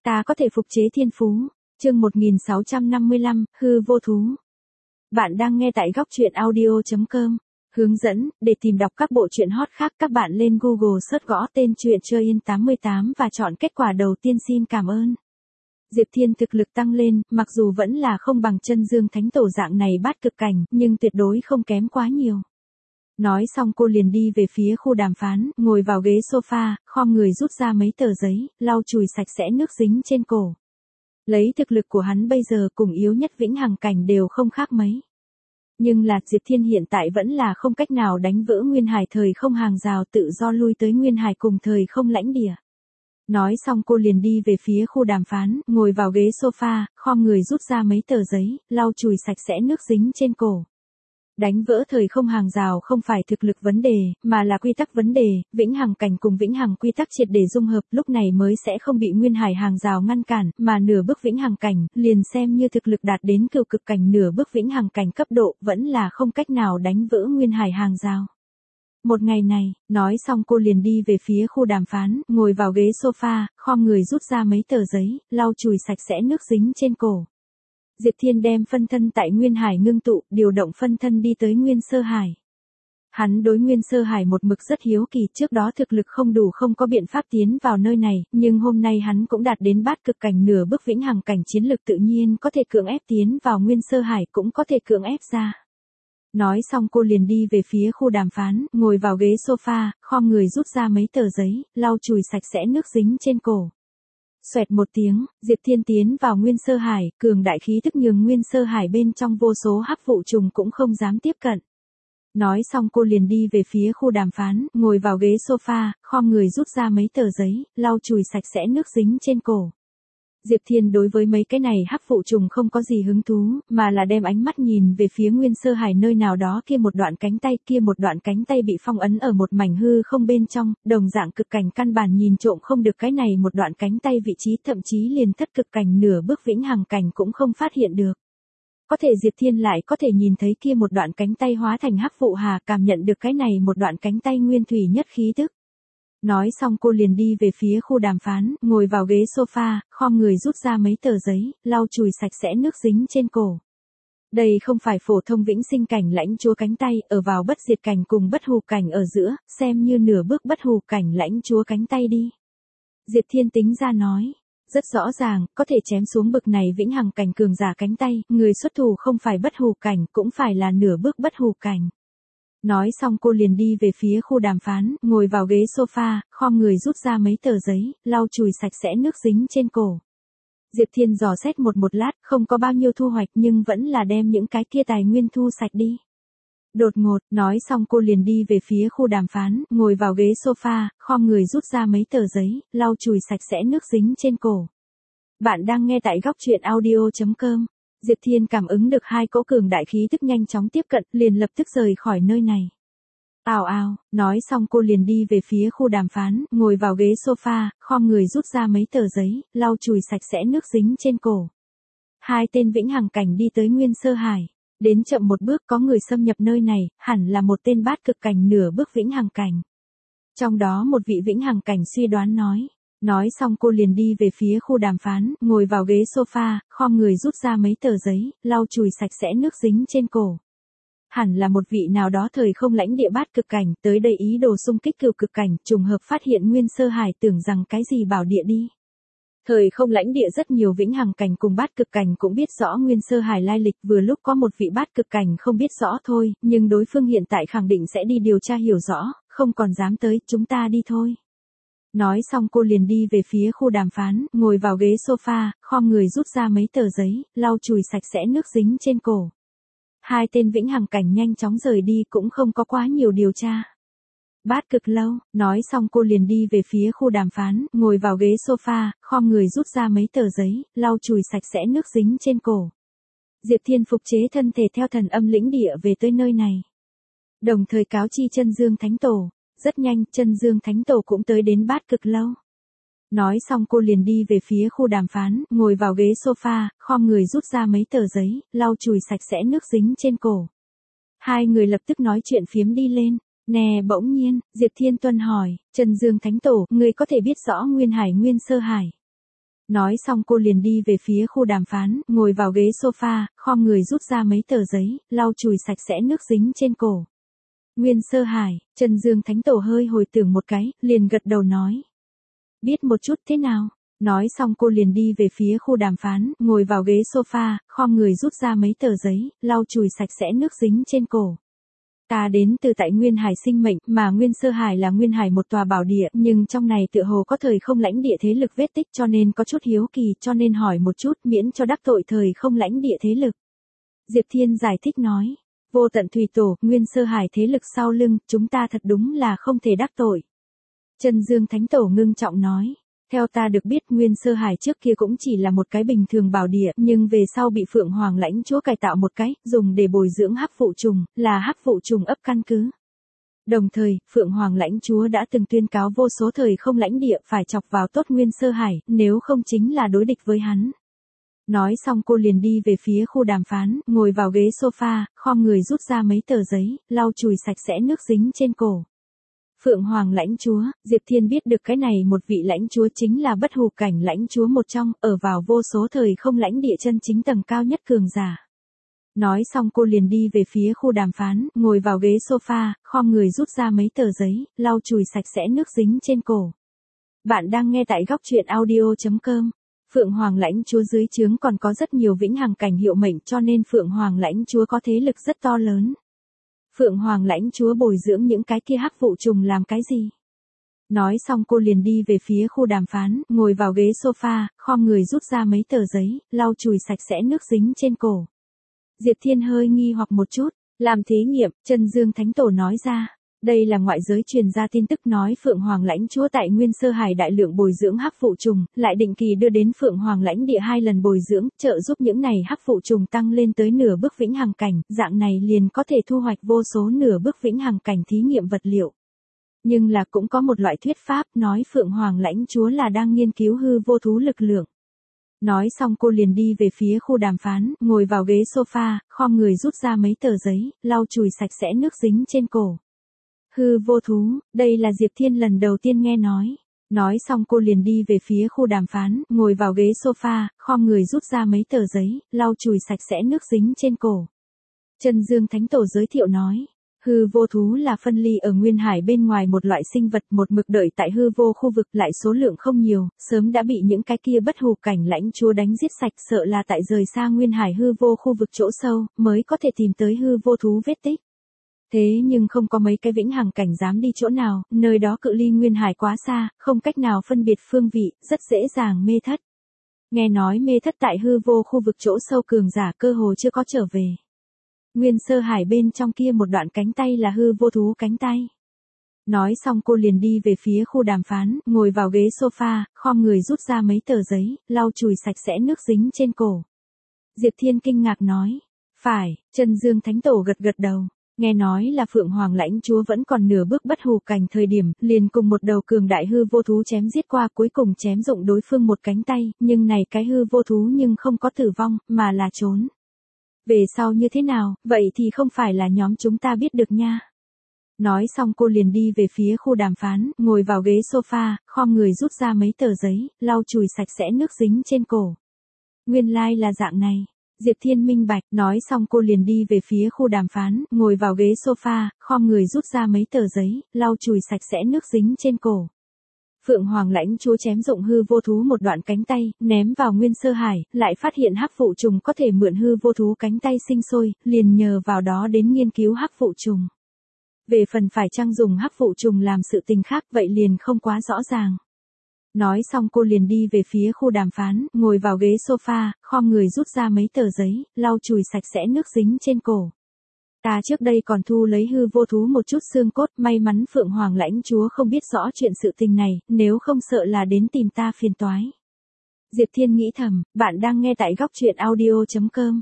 Ta có thể phục chế thiên phú. Chương 1655, hư vô thú. Bạn đang nghe tại góc truyện audio.com. Hướng dẫn, để tìm đọc các bộ truyện hot khác các bạn lên Google search gõ tên truyện Chơi Yên 88 và chọn kết quả đầu tiên. Xin cảm ơn. Diệp Thiên thực lực tăng lên, mặc dù vẫn là không bằng Chân Dương Thánh Tổ dạng này bát cực cảnh, nhưng tuyệt đối không kém quá nhiều. Nói xong cô liền đi về phía khu đàm phán, ngồi vào ghế sofa, khom người rút ra mấy tờ giấy, lau chùi sạch sẽ nước dính trên cổ. Lấy thực lực của hắn bây giờ cùng yếu nhất vĩnh hằng cảnh đều không khác mấy. Nhưng là Diệp Thiên hiện tại vẫn là không cách nào đánh vỡ nguyên hải thời không hàng rào tự do lui tới nguyên hải cùng thời không lãnh địa. Nói xong cô liền đi về phía khu đàm phán, ngồi vào ghế sofa, khom người rút ra mấy tờ giấy, lau chùi sạch sẽ nước dính trên cổ. Đánh vỡ thời không hàng rào không phải thực lực vấn đề, mà là quy tắc vấn đề, vĩnh hằng cảnh cùng vĩnh hằng quy tắc triệt để dung hợp, lúc này mới sẽ không bị nguyên hải hàng rào ngăn cản, mà nửa bước vĩnh hằng cảnh, liền xem như thực lực đạt đến cửu cực cảnh nửa bước vĩnh hằng cảnh cấp độ, vẫn là không cách nào đánh vỡ nguyên hải hàng rào. Một ngày này, nói xong cô liền đi về phía khu đàm phán, ngồi vào ghế sofa, khom người rút ra mấy tờ giấy, lau chùi sạch sẽ nước dính trên cổ. Diệp Thiên đem phân thân tại Nguyên Hải ngưng tụ, điều động phân thân đi tới Nguyên Sơ Hải. Hắn đối Nguyên Sơ Hải một mực rất hiếu kỳ, trước đó thực lực không đủ không có biện pháp tiến vào nơi này, nhưng hôm nay hắn cũng đạt đến bát cực cảnh nửa bước vĩnh hằng cảnh chiến lực tự nhiên có thể cưỡng ép tiến vào Nguyên Sơ Hải cũng có thể cưỡng ép ra. Nói xong cô liền đi về phía khu đàm phán, ngồi vào ghế sofa, khom người rút ra mấy tờ giấy, lau chùi sạch sẽ nước dính trên cổ. Xoẹt một tiếng, Diệp Thiên tiến vào Nguyên Sơ Hải, cường đại khí tức nhường Nguyên Sơ Hải bên trong vô số hắc vụ trùng cũng không dám tiếp cận. Nói xong cô liền đi về phía khu đàm phán, ngồi vào ghế sofa, khom người rút ra mấy tờ giấy, lau chùi sạch sẽ nước dính trên cổ. Diệp Thiên đối với mấy cái này hắc vụ trùng không có gì hứng thú, mà là đem ánh mắt nhìn về phía Nguyên Sơ Hải nơi nào đó kia một đoạn cánh tay bị phong ấn ở một mảnh hư không bên trong, đồng dạng cực cảnh căn bản nhìn trộm không được cái này một đoạn cánh tay vị trí, thậm chí liền thất cực cảnh nửa bước vĩnh hằng cảnh cũng không phát hiện được. Có thể Diệp Thiên lại có thể nhìn thấy kia một đoạn cánh tay hóa thành hắc vụ hà, cảm nhận được cái này một đoạn cánh tay nguyên thủy nhất khí tức. Nói xong cô liền đi về phía khu đàm phán, ngồi vào ghế sofa, khom người rút ra mấy tờ giấy, lau chùi sạch sẽ nước dính trên cổ. Đây không phải phổ thông vĩnh sinh cảnh lãnh chúa cánh tay, ở vào bất diệt cảnh cùng bất hủ cảnh ở giữa, xem như nửa bước bất hủ cảnh lãnh chúa cánh tay đi. Diệp Thiên tính ra nói, rất rõ ràng, có thể chém xuống bực này vĩnh hằng cảnh cường giả cánh tay, người xuất thủ không phải bất hủ cảnh, cũng phải là nửa bước bất hủ cảnh. Nói xong cô liền đi về phía khu đàm phán, ngồi vào ghế sofa, khom người rút ra mấy tờ giấy, lau chùi sạch sẽ nước dính trên cổ. Diệp Thiên dò xét một lát, không có bao nhiêu thu hoạch nhưng vẫn là đem những cái kia tài nguyên thu sạch đi. Đột ngột, nói xong cô liền đi về phía khu đàm phán, ngồi vào ghế sofa, khom người rút ra mấy tờ giấy, lau chùi sạch sẽ nước dính trên cổ. Bạn đang nghe tại góc truyện audio.com. Diệp Thiên cảm ứng được hai cỗ cường đại khí tức nhanh chóng tiếp cận, liền lập tức rời khỏi nơi này. Ào ào, nói xong cô liền đi về phía khu đàm phán, ngồi vào ghế sofa, khom người rút ra mấy tờ giấy, lau chùi sạch sẽ nước dính trên cổ. Hai tên vĩnh hằng cảnh đi tới Nguyên Sơ Hải. Đến chậm một bước có người xâm nhập nơi này, hẳn là một tên bát cực cảnh nửa bước vĩnh hằng cảnh. Trong đó một vị vĩnh hằng cảnh suy đoán nói. Nói xong cô liền đi về phía khu đàm phán, ngồi vào ghế sofa, khom người rút ra mấy tờ giấy, lau chùi sạch sẽ nước dính trên cổ. Hẳn là một vị nào đó thời không lãnh địa bát cực cảnh, tới đây ý đồ xung kích cửu cực cảnh, trùng hợp phát hiện Nguyên Sơ Hải tưởng rằng cái gì bảo địa đi. Thời không lãnh địa rất nhiều vĩnh hằng cảnh cùng bát cực cảnh cũng biết rõ Nguyên Sơ Hải lai lịch, vừa lúc có một vị bát cực cảnh không biết rõ thôi, nhưng đối phương hiện tại khẳng định sẽ đi điều tra hiểu rõ, không còn dám tới, chúng ta đi thôi. Nói xong cô liền đi về phía khu đàm phán, ngồi vào ghế sofa, khom người rút ra mấy tờ giấy, lau chùi sạch sẽ nước dính trên cổ. Hai tên vĩnh hằng cảnh nhanh chóng rời đi cũng không có quá nhiều điều tra. Bát cực lâu, nói xong cô liền đi về phía khu đàm phán, ngồi vào ghế sofa, khom người rút ra mấy tờ giấy, lau chùi sạch sẽ nước dính trên cổ. Diệp Thiên phục chế thân thể theo thần âm lĩnh địa về tới nơi này. Đồng thời cáo chi Chân Dương Thánh Tổ. Rất nhanh, Chân Dương Thánh Tổ cũng tới đến bát cực lâu. Nói xong cô liền đi về phía khu đàm phán, ngồi vào ghế sofa, khom người rút ra mấy tờ giấy, lau chùi sạch sẽ nước dính trên cổ. Hai người lập tức nói chuyện phiếm đi lên. Nè bỗng nhiên, Diệp Thiên Tuân hỏi, Chân Dương Thánh Tổ, người có thể biết rõ Nguyên Hải Nguyên Sơ Hải. Nói xong cô liền đi về phía khu đàm phán, ngồi vào ghế sofa, khom người rút ra mấy tờ giấy, lau chùi sạch sẽ nước dính trên cổ. Nguyên Sơ Hải, Trần Dương Thánh Tổ hơi hồi tưởng một cái, liền gật đầu nói. Biết một chút thế nào? Nói xong cô liền đi về phía khu đàm phán, ngồi vào ghế sofa, khom người rút ra mấy tờ giấy, lau chùi sạch sẽ nước dính trên cổ. Ta đến từ tại Nguyên Hải sinh mệnh, mà Nguyên Sơ Hải là Nguyên Hải một tòa bảo địa, nhưng trong này tựa hồ có thời không lãnh địa thế lực vết tích cho nên có chút hiếu kỳ, cho nên hỏi một chút miễn cho đắc tội thời không lãnh địa thế lực. Diệp Thiên giải thích nói, vô tận thủy tổ, Nguyên Sơ Hải thế lực sau lưng, chúng ta thật đúng là không thể đắc tội. Trần Dương Thánh Tổ ngưng trọng nói. Theo ta được biết Nguyên Sơ Hải trước kia cũng chỉ là một cái bình thường bảo địa, nhưng về sau bị Phượng Hoàng lãnh chúa cải tạo một cái, dùng để bồi dưỡng hắc vụ trùng, là hắc vụ trùng ấp căn cứ. Đồng thời, Phượng Hoàng lãnh chúa đã từng tuyên cáo vô số thời không lãnh địa phải chọc vào tốt Nguyên Sơ Hải, nếu không chính là đối địch với hắn. Nói xong cô liền đi về phía khu đàm phán, ngồi vào ghế sofa, khom người rút ra mấy tờ giấy, lau chùi sạch sẽ nước dính trên cổ. Phượng Hoàng lãnh chúa, Diệp Thiên biết được cái này một vị lãnh chúa chính là bất hủ cảnh lãnh chúa một trong, ở vào vô số thời không lãnh địa chân chính tầng cao nhất cường giả. Nói xong cô liền đi về phía khu đàm phán, ngồi vào ghế sofa, khom người rút ra mấy tờ giấy, lau chùi sạch sẽ nước dính trên cổ. Bạn đang nghe tại góc truyện audio.com. Phượng Hoàng lãnh chúa dưới trướng còn có rất nhiều vĩnh hằng cảnh hiệu mệnh cho nên Phượng Hoàng lãnh chúa có thế lực rất to lớn. Phượng Hoàng lãnh chúa bồi dưỡng những cái kia hắc vụ trùng làm cái gì? Nói xong cô liền đi về phía khu đàm phán, ngồi vào ghế sofa, khom người rút ra mấy tờ giấy, lau chùi sạch sẽ nước dính trên cổ. Diệp Thiên hơi nghi hoặc một chút, làm thí nghiệm, Trần Dương Thánh Tổ nói ra. Đây là ngoại giới truyền ra tin tức nói Phượng Hoàng lãnh chúa tại Nguyên Sơ Hải đại lượng bồi dưỡng hắc vụ trùng, lại định kỳ đưa đến Phượng Hoàng lãnh địa 2 lần bồi dưỡng, trợ giúp những này hắc vụ trùng tăng lên tới nửa bước vĩnh hằng cảnh, dạng này liền có thể thu hoạch vô số nửa bước vĩnh hằng cảnh thí nghiệm vật liệu. Nhưng là cũng có một loại thuyết pháp nói Phượng Hoàng lãnh chúa là đang nghiên cứu hư vô thú lực lượng. Nói xong cô liền đi về phía khu đàm phán, ngồi vào ghế sofa, khom người rút ra mấy tờ giấy, lau chùi sạch sẽ nước dính trên cổ. Hư vô thú, đây là Diệp Thiên lần đầu tiên nghe nói. Nói xong cô liền đi về phía khu đàm phán, ngồi vào ghế sofa, khom người rút ra mấy tờ giấy, lau chùi sạch sẽ nước dính trên cổ. Trần Dương Thánh Tổ giới thiệu nói, hư vô thú là phân ly ở Nguyên Hải bên ngoài một loại sinh vật một mực đợi tại hư vô khu vực lại số lượng không nhiều, sớm đã bị những cái kia bất hủ cảnh lãnh chúa đánh giết sạch sợ là tại rời xa Nguyên Hải hư vô khu vực chỗ sâu, mới có thể tìm tới hư vô thú vết tích. Thế nhưng không có mấy cái vĩnh hằng cảnh dám đi chỗ nào, nơi đó cự ly Nguyên Hải quá xa, không cách nào phân biệt phương vị, rất dễ dàng mê thất. Nghe nói mê thất tại hư vô khu vực chỗ sâu cường giả cơ hồ chưa có trở về. Nguyên Sơ Hải bên trong kia một đoạn cánh tay là hư vô thú cánh tay. Nói xong cô liền đi về phía khu đàm phán, ngồi vào ghế sofa, khom người rút ra mấy tờ giấy, lau chùi sạch sẽ nước dính trên cổ. Diệp Thiên kinh ngạc nói, phải, Trần Dương Thánh Tổ gật gật đầu. Nghe nói là Phượng Hoàng lãnh chúa vẫn còn nửa bước bất hủ cảnh thời điểm, liền cùng một đầu cường đại hư vô thú chém giết qua cuối cùng chém dụng đối phương một cánh tay, nhưng này cái hư vô thú nhưng không có tử vong, mà là trốn. Về sau như thế nào, vậy thì không phải là nhóm chúng ta biết được nha. Nói xong cô liền đi về phía khu đàm phán, ngồi vào ghế sofa, khom người rút ra mấy tờ giấy, lau chùi sạch sẽ nước dính trên cổ. Nguyên lai là dạng này. Diệp Thiên minh bạch, nói xong cô liền đi về phía khu đàm phán, ngồi vào ghế sofa, khom người rút ra mấy tờ giấy, lau chùi sạch sẽ nước dính trên cổ. Phượng Hoàng lãnh chúa chém dụng hư vô thú một đoạn cánh tay, ném vào Nguyên Sơ Hải, lại phát hiện hắc vụ trùng có thể mượn hư vô thú cánh tay sinh sôi, liền nhờ vào đó đến nghiên cứu hắc vụ trùng. Về phần phải chăng dùng hắc vụ trùng làm sự tình khác vậy liền không quá rõ ràng. Nói xong cô liền đi về phía khu đàm phán, ngồi vào ghế sofa, khom người rút ra mấy tờ giấy, lau chùi sạch sẽ nước dính trên cổ. Ta trước đây còn thu lấy hư vô thú một chút xương cốt, may mắn Phượng Hoàng lãnh chúa không biết rõ chuyện sự tình này, nếu không sợ là đến tìm ta phiền toái. Diệp Thiên nghĩ thầm, bạn đang nghe tại góc truyện audio.com.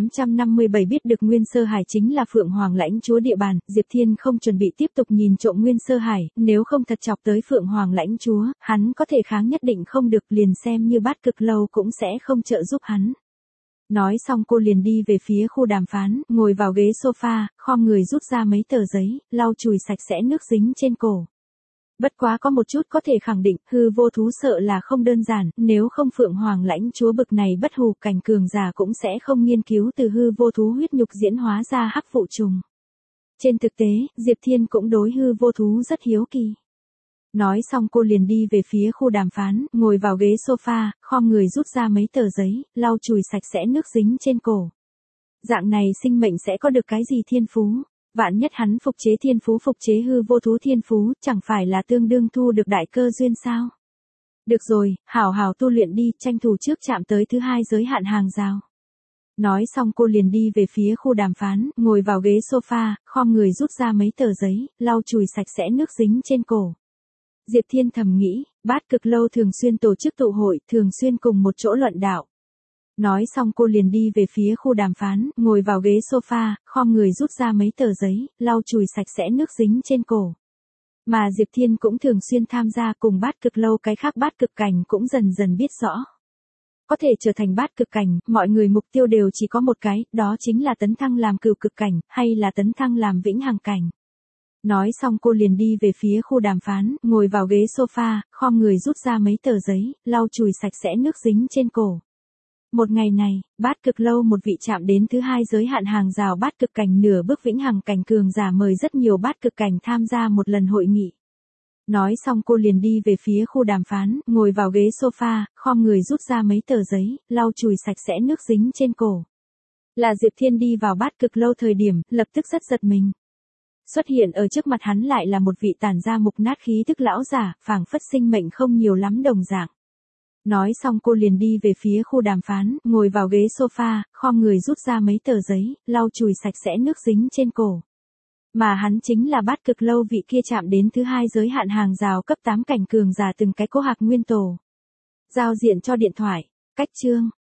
857 biết được Nguyên Sơ Hải chính là Phượng Hoàng lãnh chúa địa bàn, Diệp Thiên không chuẩn bị tiếp tục nhìn trộm Nguyên Sơ Hải, nếu không thật chọc tới Phượng Hoàng lãnh chúa, hắn có thể kháng nhất định không được liền xem như bát cực lâu cũng sẽ không trợ giúp hắn. Nói xong cô liền đi về phía khu đàm phán, ngồi vào ghế sofa, khom người rút ra mấy tờ giấy, lau chùi sạch sẽ nước dính trên cổ. Bất quá có một chút có thể khẳng định, hư vô thú sợ là không đơn giản, nếu không Phượng Hoàng lãnh chúa bực này bất hủ cảnh cường giả cũng sẽ không nghiên cứu từ hư vô thú huyết nhục diễn hóa ra hắc vụ trùng. Trên thực tế, Diệp Thiên cũng đối hư vô thú rất hiếu kỳ. Nói xong cô liền đi về phía khu đàm phán, ngồi vào ghế sofa, khom người rút ra mấy tờ giấy, lau chùi sạch sẽ nước dính trên cổ. Dạng này sinh mệnh sẽ có được cái gì thiên phú? Vạn nhất hắn phục chế thiên phú phục chế hư vô thú thiên phú, chẳng phải là tương đương thu được đại cơ duyên sao? Được rồi, hảo hảo tu luyện đi, tranh thủ trước chạm tới thứ 2 giới hạn hàng rào. Nói xong cô liền đi về phía khu đàm phán, ngồi vào ghế sofa, khom người rút ra mấy tờ giấy, lau chùi sạch sẽ nước dính trên cổ. Diệp Thiên thầm nghĩ, Bát Cực Lâu thường xuyên tổ chức tụ hội, thường xuyên cùng một chỗ luận đạo. Nói xong cô liền đi về phía khu đàm phán, ngồi vào ghế sofa, khom người rút ra mấy tờ giấy, lau chùi sạch sẽ nước dính trên cổ. Mà Diệp Thiên cũng thường xuyên tham gia cùng Bát Cực Lâu, cái khác Bát Cực Cảnh cũng dần dần biết rõ. Có thể trở thành Bát Cực Cảnh, mọi người mục tiêu đều chỉ có một cái, đó chính là tấn thăng làm Cửu Cực Cảnh, hay là tấn thăng làm Vĩnh Hằng Cảnh. Nói xong cô liền đi về phía khu đàm phán, ngồi vào ghế sofa, khom người rút ra mấy tờ giấy, lau chùi sạch sẽ nước dính trên cổ. Một ngày này, Bát Cực Lâu một vị chạm đến thứ 2 giới hạn hàng rào Bát Cực Cảnh nửa bước Vĩnh Hằng Cảnh cường giả mời rất nhiều Bát Cực Cảnh tham gia một lần hội nghị. Nói xong cô liền đi về phía khu đàm phán, ngồi vào ghế sofa, khom người rút ra mấy tờ giấy, lau chùi sạch sẽ nước dính trên cổ. Là Diệp Thiên đi vào Bát Cực Lâu thời điểm, lập tức rất giật mình. Xuất hiện ở trước mặt hắn lại là một vị tản ra mục nát khí thức lão giả, phảng phất sinh mệnh không nhiều lắm đồng dạng. Nói xong cô liền đi về phía khu đàm phán, ngồi vào ghế sofa, khom người rút ra mấy tờ giấy, lau chùi sạch sẽ nước dính trên cổ. Mà hắn chính là Bát Cực Lâu vị kia chạm đến thứ 2 giới hạn hàng rào cấp 8 cảnh cường giả từng cái cố hạc nguyên tổ. Giao diện cho điện thoại, cách chương.